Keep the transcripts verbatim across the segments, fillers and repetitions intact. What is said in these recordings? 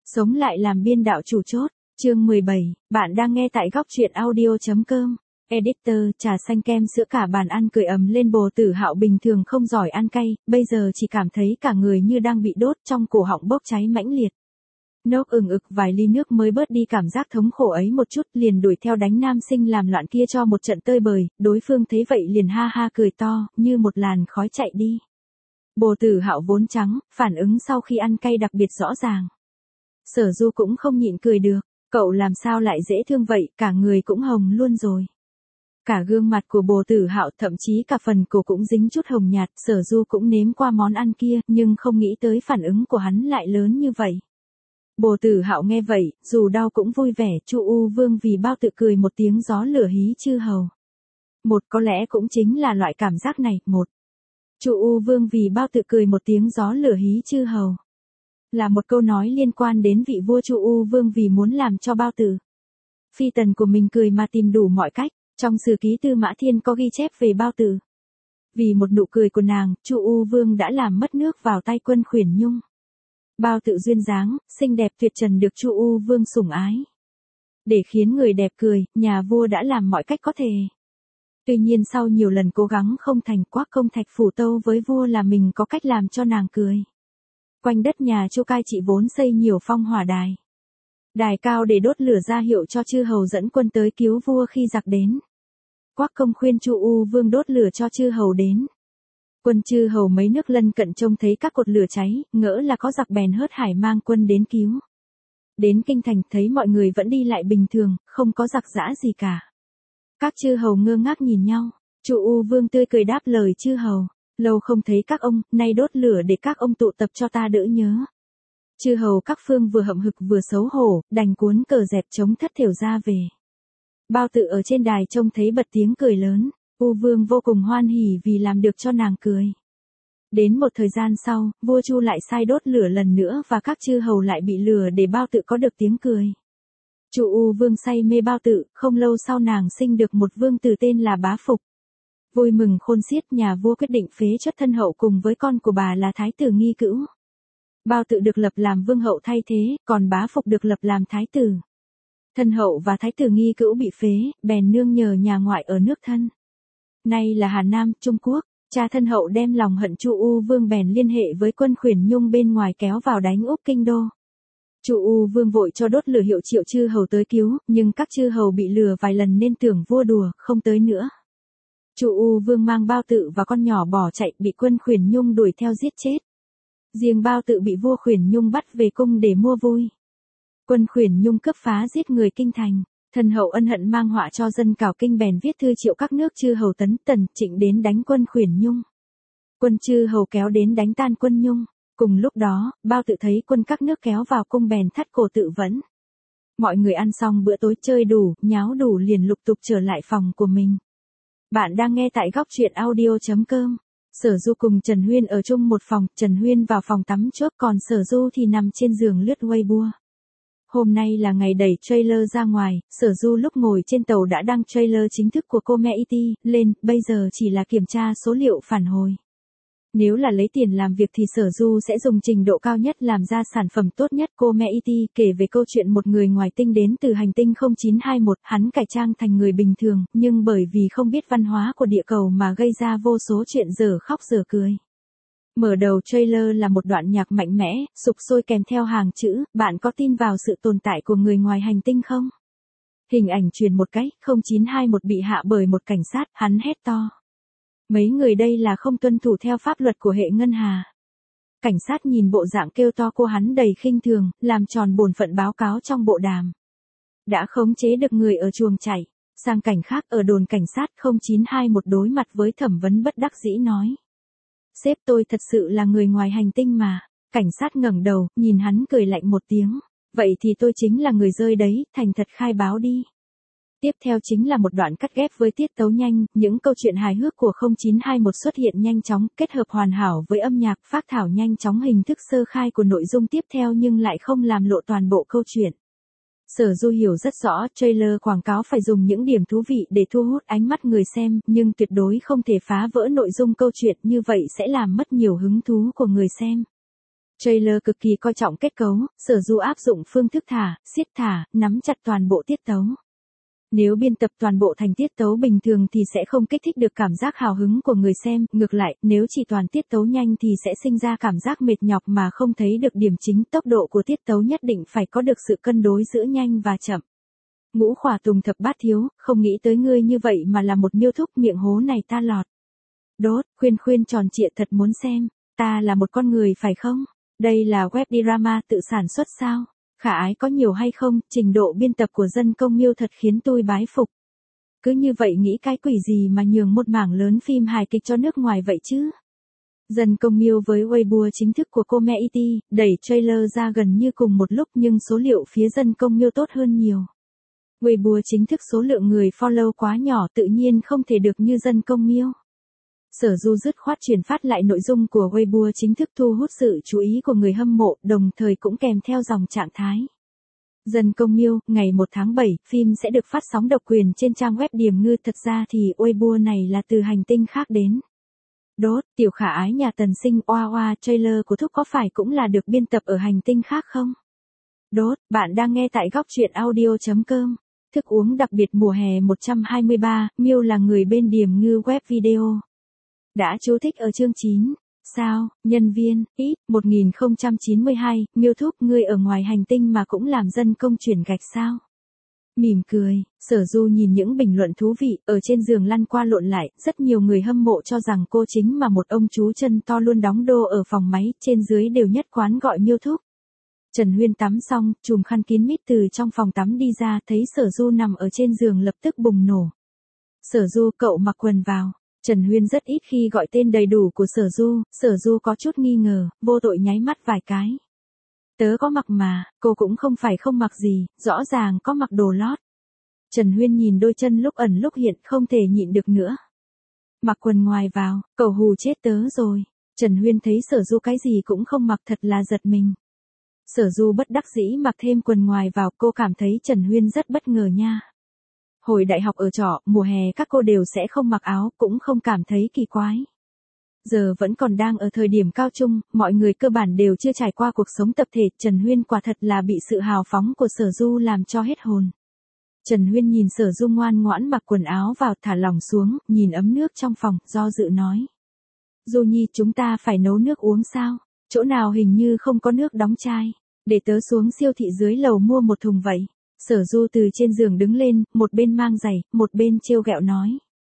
Sống lại làm biên đạo chủ chốt, chương mười bảy, bạn đang nghe tại góc truyện audio.com. Editor, trà xanh kem sữa cả bàn ăn cười ầm lên. Bồ Tử Hạo bình thường không giỏi ăn cay, bây giờ chỉ cảm thấy cả người như đang bị đốt, trong cổ họng bốc cháy mãnh liệt. Nốc ừng ực vài ly nước mới bớt đi cảm giác thống khổ ấy một chút, liền đuổi theo đánh nam sinh làm loạn kia cho một trận tơi bời. Đối phương thấy vậy liền ha ha cười to, như một làn khói chạy đi. Bồ Tử Hạo vốn trắng, phản ứng sau khi ăn cay đặc biệt rõ ràng. Sở Du cũng không nhịn cười được, cậu làm sao lại dễ thương vậy, cả người cũng hồng luôn rồi. Cả gương mặt của Bồ Tử Hạo, thậm chí cả phần cổ cũng dính chút hồng nhạt. Sở Du cũng nếm qua món ăn kia, nhưng không nghĩ tới phản ứng của hắn lại lớn như vậy. Bồ Tử Hạo nghe vậy, dù đau cũng vui vẻ. Chu U Vương vì bao tự cười một tiếng gió lửa hí chư hầu. Một có lẽ cũng chính là loại cảm giác này. Một Chu U Vương vì bao tự cười một tiếng gió lửa hí chư hầu, là một câu nói liên quan đến vị vua Chu U Vương vì muốn làm cho bao tử phi tần của mình cười mà tìm đủ mọi cách. Trong sử ký Tư Mã Thiên có ghi chép về bao tử. Vì một nụ cười của nàng, Chu U Vương đã làm mất nước vào tay Quân Khuyển Nhung. Bao tự duyên dáng, xinh đẹp tuyệt trần được Chu U Vương sủng ái. Để khiến người đẹp cười, nhà vua đã làm mọi cách có thể. Tuy nhiên sau nhiều lần cố gắng không thành, Quác Công Thạch phủ tâu với vua là mình có cách làm cho nàng cười. Quanh đất nhà Chu Cai Trị vốn xây nhiều phong hỏa đài. Đài cao để đốt lửa ra hiệu cho chư hầu dẫn quân tới cứu vua khi giặc đến. Quác Công khuyên Chu U Vương đốt lửa cho chư hầu đến. Quân chư hầu mấy nước lân cận trông thấy các cột lửa cháy, ngỡ là có giặc bèn hớt hải mang quân đến cứu. Đến kinh thành thấy mọi người vẫn đi lại bình thường, không có giặc giã gì cả. Các chư hầu ngơ ngác nhìn nhau. Chu U Vương tươi cười đáp lời chư hầu, lâu không thấy các ông, nay đốt lửa để các ông tụ tập cho ta đỡ nhớ. Chư hầu các phương vừa hậm hực vừa xấu hổ, đành cuốn cờ dẹp chống thất thểu ra về. Bao tự ở trên đài trông thấy bật tiếng cười lớn. U Vương vô cùng hoan hỉ vì làm được cho nàng cười. Đến một thời gian sau, vua Chu lại sai đốt lửa lần nữa và các chư hầu lại bị lừa để bao tự có được tiếng cười. Chu U Vương say mê bao tự, không lâu sau nàng sinh được một vương tử tên là Bá Phục. Vui mừng khôn xiết, nhà vua quyết định phế truất thân hậu cùng với con của bà là thái tử Nghi Cữu. Bao tự được lập làm vương hậu thay thế, còn Bá Phục được lập làm thái tử. Thân hậu và thái tử Nghi Cữu bị phế, bèn nương nhờ nhà ngoại ở nước thân. Nay là Hà Nam, Trung Quốc. Cha thân hậu đem lòng hận Chu U Vương bèn liên hệ với Quân Khuyển Nhung bên ngoài kéo vào đánh úp kinh đô. Chu U Vương vội cho đốt lửa hiệu triệu chư hầu tới cứu, nhưng các chư hầu bị lừa vài lần nên tưởng vua đùa, không tới nữa. Chu U Vương mang bao tự và con nhỏ bỏ chạy, bị Quân Khuyển Nhung đuổi theo giết chết. Riêng bao tự bị vua Khuyển Nhung bắt về cung để mua vui. Quân Khuyển Nhung cướp phá giết người kinh thành. Thân hậu ân hận mang họa cho dân cảo kinh bèn viết thư triệu các nước chư hầu Tấn Tần Trịnh đến đánh Quân Khuyển Nhung. Quân chư hầu kéo đến đánh tan quân Nhung. Cùng lúc đó, bao tự thấy quân các nước kéo vào cung bèn thắt cổ tự vẫn. Mọi người ăn xong bữa tối chơi đủ, nháo đủ liền lục tục trở lại phòng của mình. Bạn đang nghe tại góc truyện audio.com. Sở Du cùng Trần Huyên ở chung một phòng, Trần Huyên vào phòng tắm trước còn Sở Du thì nằm trên giường lướt Weibo. Hôm nay là ngày đẩy trailer ra ngoài, Sở Du lúc ngồi trên tàu đã đăng trailer chính thức của Community lên, bây giờ chỉ là kiểm tra số liệu phản hồi. Nếu là lấy tiền làm việc thì Sở Du sẽ dùng trình độ cao nhất làm ra sản phẩm tốt nhất. Community kể về câu chuyện một người ngoài tinh đến từ hành tinh không chín hai mốt, hắn cải trang thành người bình thường, nhưng bởi vì không biết văn hóa của địa cầu mà gây ra vô số chuyện dở khóc dở cười. Mở đầu trailer là một đoạn nhạc mạnh mẽ, sục sôi kèm theo hàng chữ, bạn có tin vào sự tồn tại của người ngoài hành tinh không? Hình ảnh truyền một cách, không chín hai mốt bị hạ bởi một cảnh sát, hắn hét to. Mấy người đây là không tuân thủ theo pháp luật của hệ ngân hà. Cảnh sát nhìn bộ dạng kêu to của hắn đầy khinh thường, làm tròn bổn phận báo cáo trong bộ đàm. Đã khống chế được người ở chuồng chạy. Sang cảnh khác ở đồn cảnh sát không chín hai mốt đối mặt với thẩm vấn bất đắc dĩ nói. Sếp tôi thật sự là người ngoài hành tinh mà. Cảnh sát ngẩng đầu, nhìn hắn cười lạnh một tiếng. Vậy thì tôi chính là người rơi đấy, thành thật khai báo đi. Tiếp theo chính là một đoạn cắt ghép với tiết tấu nhanh, những câu chuyện hài hước của không chín hai mốt xuất hiện nhanh chóng, kết hợp hoàn hảo với âm nhạc, phác thảo nhanh chóng hình thức sơ khai của nội dung tiếp theo nhưng lại không làm lộ toàn bộ câu chuyện. Sở Du hiểu rất rõ, trailer quảng cáo phải dùng những điểm thú vị để thu hút ánh mắt người xem, nhưng tuyệt đối không thể phá vỡ nội dung câu chuyện, như vậy sẽ làm mất nhiều hứng thú của người xem. Trailer cực kỳ coi trọng kết cấu, Sở Du áp dụng phương thức thả, siết thả, nắm chặt toàn bộ tiết tấu. Nếu biên tập toàn bộ thành tiết tấu bình thường thì sẽ không kích thích được cảm giác hào hứng của người xem, ngược lại, nếu chỉ toàn tiết tấu nhanh thì sẽ sinh ra cảm giác mệt nhọc mà không thấy được điểm chính, tốc độ của tiết tấu nhất định phải có được sự cân đối giữa nhanh và chậm. Ngũ khỏa tùng thập bát thiếu, không nghĩ tới ngươi như vậy mà là một miêu thúc, miệng hố này ta lọt. Đốt, khuyên khuyên tròn trịa thật muốn xem, ta là một con người phải không? Đây là web drama tự sản xuất sao? Khả ái có nhiều hay không, trình độ biên tập của dân công miêu thật khiến tôi bái phục. Cứ như vậy nghĩ cái quỷ gì mà nhường một mảng lớn phim hài kịch cho nước ngoài vậy chứ? Dân công miêu với Weibo chính thức của cô Mẹ i tê, đẩy trailer ra gần như cùng một lúc nhưng số liệu phía dân công miêu tốt hơn nhiều. Weibo chính thức số lượng người follow quá nhỏ tự nhiên không thể được như dân công miêu. Sở Du dứt khoát truyền phát lại nội dung của Weibo chính thức thu hút sự chú ý của người hâm mộ, đồng thời cũng kèm theo dòng trạng thái. Dân công miêu, ngày một tháng bảy, phim sẽ được phát sóng độc quyền trên trang web Điềm Ngư, thật ra thì Weibo này là từ hành tinh khác đến. Đốt, tiểu khả ái nhà Tần Sinh oa oa, trailer của Thúc có phải cũng là được biên tập ở hành tinh khác không? Đốt, bạn đang nghe tại góc truyện audio chấm com. Thức uống đặc biệt mùa hè một trăm hai mươi ba, Miêu là người bên Điềm Ngư web video. Đã chú thích ở chương chín. Sao, nhân viên, ít, một nghìn không trăm chín mươi hai, Miêu Thúc ngươi ở ngoài hành tinh mà cũng làm dân công chuyển gạch sao? Mỉm cười, Sở Du nhìn những bình luận thú vị, ở trên giường lăn qua lộn lại, rất nhiều người hâm mộ cho rằng cô chính mà một ông chú chân to luôn đóng đô ở phòng máy, trên dưới đều nhất quán gọi Miêu Thúc. Trần Huyên tắm xong, chùm khăn kín mít từ trong phòng tắm đi ra, thấy Sở Du nằm ở trên giường lập tức bùng nổ. Sở Du, cậu mặc quần vào. Trần Huyên rất ít khi gọi tên đầy đủ của Sở Du, Sở Du có chút nghi ngờ, vô tội nháy mắt vài cái. Tớ có mặc mà, cô cũng không phải không mặc gì, rõ ràng có mặc đồ lót. Trần Huyên nhìn đôi chân lúc ẩn lúc hiện không thể nhịn được nữa. Mặc quần ngoài vào, cậu hù chết tớ rồi. Trần Huyên thấy Sở Du cái gì cũng không mặc thật là giật mình. Sở Du bất đắc dĩ mặc thêm quần ngoài vào, cô cảm thấy Trần Huyên rất bất ngờ nha. Hồi đại học ở trọ, mùa hè các cô đều sẽ không mặc áo, cũng không cảm thấy kỳ quái. Giờ vẫn còn đang ở thời điểm cao trung, mọi người cơ bản đều chưa trải qua cuộc sống tập thể, Trần Huyên quả thật là bị sự hào phóng của Sở Du làm cho hết hồn. Trần Huyên nhìn Sở Du ngoan ngoãn mặc quần áo vào, thả lỏng xuống, nhìn ấm nước trong phòng, do dự nói. Du Nhi, chúng ta phải nấu nước uống sao? Chỗ nào hình như không có nước đóng chai, để tớ xuống siêu thị dưới lầu mua một thùng vậy. Sở Du từ trên giường đứng lên, một bên mang giày, một bên trêu ghẹo nói.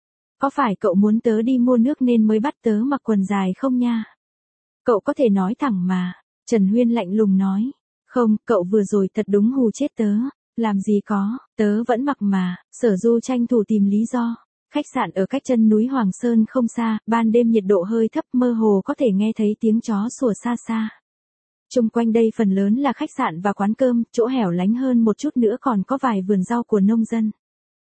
Có phải cậu muốn tớ đi mua nước nên mới bắt tớ mặc quần dài không nha? Cậu có thể nói thẳng mà. Trần Huyên lạnh lùng nói. Không, cậu vừa rồi thật đúng hù chết tớ. Làm gì có, tớ vẫn mặc mà. Sở Du tranh thủ tìm lý do. Khách sạn ở cách chân núi Hoàng Sơn không xa, ban đêm nhiệt độ hơi thấp, mơ hồ có thể nghe thấy tiếng chó sủa xa xa. Chung quanh đây phần lớn là khách sạn và quán cơm, chỗ hẻo lánh hơn một chút nữa còn có vài vườn rau của nông dân.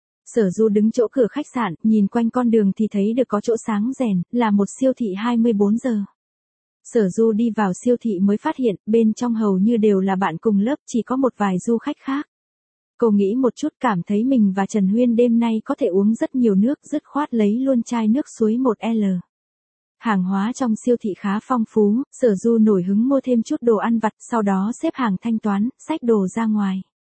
Sở Du đứng chỗ cửa khách sạn, nhìn quanh con đường thì thấy được có chỗ sáng rèn, là một siêu thị hai mươi bốn giờ. Sở Du đi vào siêu thị mới phát hiện, bên trong hầu như đều là bạn cùng lớp, chỉ có một vài du khách khác. Cô nghĩ một chút cảm thấy mình và Trần Huyên đêm nay có thể uống rất nhiều nước, dứt khoát lấy luôn chai nước suối một L. Hàng hóa trong siêu thị khá phong phú, Sở Du nổi hứng mua thêm chút đồ ăn vặt, sau đó xếp hàng thanh toán, xách đồ ra ngoài.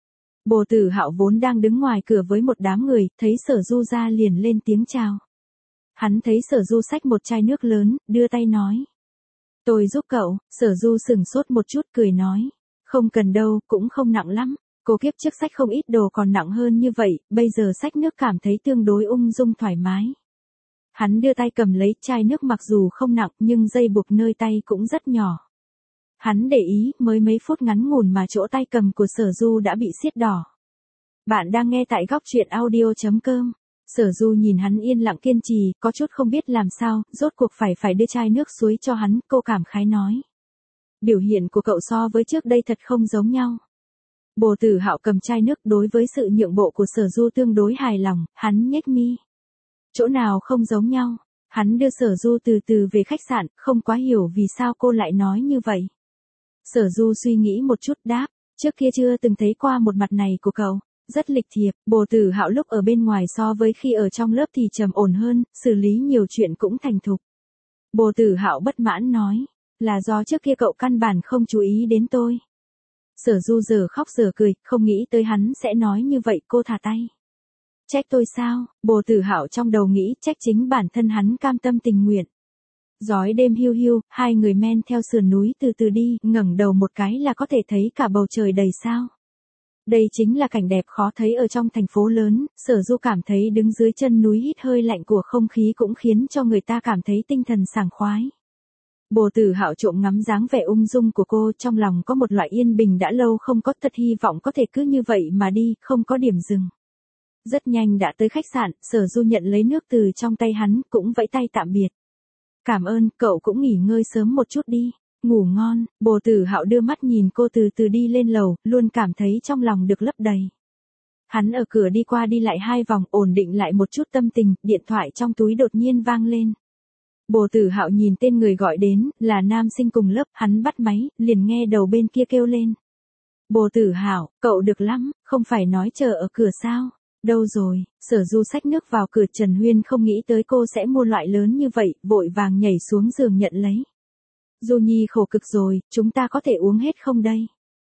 Bồ Tử Hạo vốn đang đứng ngoài cửa với một đám người, thấy Sở Du ra liền lên tiếng chào. Hắn thấy Sở Du xách một chai nước lớn, đưa tay nói. Tôi giúp cậu. Sở Du sửng sốt một chút cười nói. Không cần đâu, cũng không nặng lắm. Cô kiếp trước xách không ít đồ còn nặng hơn như vậy, bây giờ xách nước cảm thấy tương đối ung dung thoải mái. Hắn đưa tay cầm lấy chai nước, mặc dù không nặng nhưng dây buộc nơi tay cũng rất nhỏ. Hắn để ý, mới mấy phút ngắn ngủn mà chỗ tay cầm của Sở Du đã bị xiết đỏ. Bạn đang nghe tại góc truyện audio chấm com. Sở Du nhìn hắn yên lặng kiên trì, có chút không biết làm sao, rốt cuộc phải phải đưa chai nước suối cho hắn, cô cảm khái nói. Biểu hiện của cậu so với trước đây thật không giống nhau. Bồ Tử Hạo cầm chai nước, đối với sự nhượng bộ của Sở Du tương đối hài lòng, hắn nhếch mi. Chỗ nào không giống nhau? Hắn đưa Sở Du từ từ về khách sạn, không quá hiểu vì sao cô lại nói như vậy. Sở Du suy nghĩ một chút đáp, trước kia chưa từng thấy qua một mặt này của cậu, rất lịch thiệp. Bồ Tử Hạo lúc ở bên ngoài so với khi ở trong lớp thì trầm ổn hơn, xử lý nhiều chuyện cũng thành thục. Bồ Tử Hạo bất mãn nói, là do trước kia cậu căn bản không chú ý đến tôi. Sở Du giờ khóc giờ cười, không nghĩ tới hắn sẽ nói như vậy, cô thả tay. Trách tôi sao? Bồ Tử Hạo trong đầu nghĩ trách chính bản thân hắn cam tâm tình nguyện. Giói đêm hiu hiu, hai người men theo sườn núi từ từ đi, ngẩng đầu một cái là có thể thấy cả bầu trời đầy sao. Đây chính là cảnh đẹp khó thấy ở trong thành phố lớn, Sở Du cảm thấy đứng dưới chân núi hít hơi lạnh của không khí cũng khiến cho người ta cảm thấy tinh thần sảng khoái. Bồ Tử Hạo trộm ngắm dáng vẻ ung dung của cô, trong lòng có một loại yên bình đã lâu không có, thật hy vọng có thể cứ như vậy mà đi, không có điểm dừng. Rất nhanh đã tới khách sạn, Sở Du nhận lấy nước từ trong tay hắn, cũng vẫy tay tạm biệt. Cảm ơn, cậu cũng nghỉ ngơi sớm một chút đi. Ngủ ngon. Bồ Tử Hạo đưa mắt nhìn cô từ từ đi lên lầu, luôn cảm thấy trong lòng được lấp đầy. Hắn ở cửa đi qua đi lại hai vòng, ổn định lại một chút tâm tình, điện thoại trong túi đột nhiên vang lên. Bồ Tử Hạo nhìn tên người gọi đến, là nam sinh cùng lớp, hắn bắt máy, liền nghe đầu bên kia kêu lên. Bồ Tử Hạo, cậu được lắm, không phải nói chờ ở cửa sao? Đâu rồi? Sở Du xách nước vào cửa, Trần Huyên không nghĩ tới cô sẽ mua loại lớn như vậy, vội vàng nhảy xuống giường nhận lấy. Du Nhi khổ cực rồi, chúng ta có thể uống hết không đây?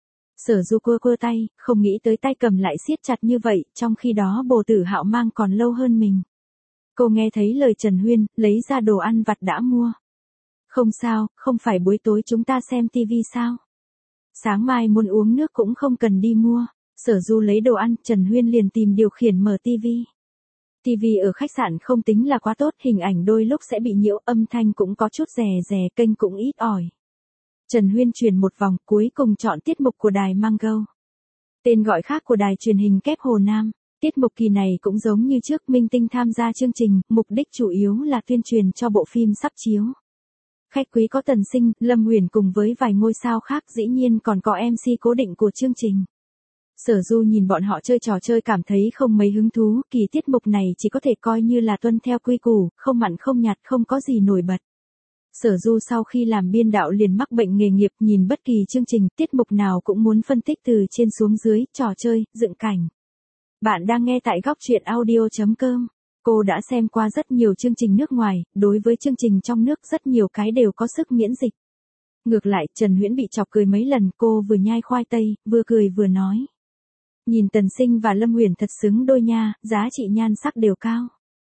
Sở Du quơ quơ tay, không nghĩ tới tay cầm lại siết chặt như vậy, trong khi đó Bồ Tử Hạo mang còn lâu hơn mình. Cô nghe thấy lời Trần Huyên, lấy ra đồ ăn vặt đã mua. Không sao, không phải buổi tối chúng ta xem tivi sao? Sáng mai muốn uống nước cũng không cần đi mua. Sở Du lấy đồ ăn, Trần Huyên liền tìm điều khiển mở tivi. Tivi ở khách sạn không tính là quá tốt, hình ảnh đôi lúc sẽ bị nhiễu, âm thanh cũng có chút rè rè, kênh cũng ít ỏi. Trần Huyên chuyển một vòng, cuối cùng chọn tiết mục của đài Mango. Tên gọi khác của đài truyền hình kép Hồ Nam. Tiết mục kỳ này cũng giống như trước, minh tinh tham gia chương trình, mục đích chủ yếu là tuyên truyền cho bộ phim sắp chiếu. Khách quý có Tần Sinh, Lâm Uyển cùng với vài ngôi sao khác, dĩ nhiên còn có em xê cố định của chương trình. Sở Du nhìn bọn họ chơi trò chơi cảm thấy không mấy hứng thú, kỳ tiết mục này chỉ có thể coi như là tuân theo quy củ, không mặn không nhạt, không có gì nổi bật. Sở Du sau khi làm biên đạo liền mắc bệnh nghề nghiệp, nhìn bất kỳ chương trình, tiết mục nào cũng muốn phân tích từ trên xuống dưới, trò chơi, dựng cảnh. Bạn đang nghe tại góc truyện audio chấm com. Cô đã xem qua rất nhiều chương trình nước ngoài, đối với chương trình trong nước rất nhiều cái đều có sức miễn dịch. Ngược lại, Trần Huyễn bị chọc cười mấy lần, cô vừa nhai khoai tây, vừa cười vừa nói. Nhìn Tần Sinh và Lâm Uyển thật xứng đôi nha, giá trị nhan sắc đều cao.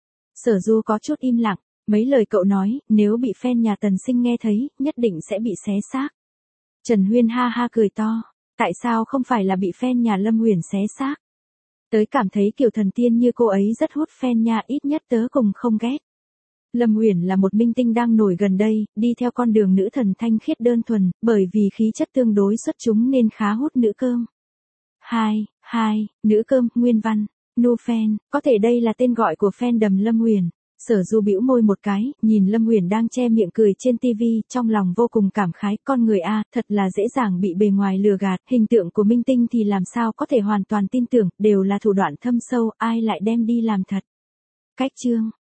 Sở Du có chút im lặng, mấy lời cậu nói, nếu bị fan nhà Tần Sinh nghe thấy, nhất định sẽ bị xé xác. Trần Huyên ha ha cười to, tại sao không phải là bị fan nhà Lâm Uyển xé xác? Tớ cảm thấy kiểu thần tiên như cô ấy rất hút fan nha, ít nhất tớ cùng không ghét. Lâm Uyển là một minh tinh đang nổi gần đây, đi theo con đường nữ thần thanh khiết đơn thuần, bởi vì khí chất tương đối xuất chúng nên khá hút nữ cơm. Hai, hai, nữ cơm, nguyên văn, nu fan, có thể đây là tên gọi của fandom Lâm Uyển. Sở Du bĩu môi một cái, nhìn Lâm Uyển đang che miệng cười trên tivi, trong lòng vô cùng cảm khái, con người a, thật là dễ dàng bị bề ngoài lừa gạt, hình tượng của minh tinh thì làm sao có thể hoàn toàn tin tưởng, đều là thủ đoạn thâm sâu, ai lại đem đi làm thật. Cách chương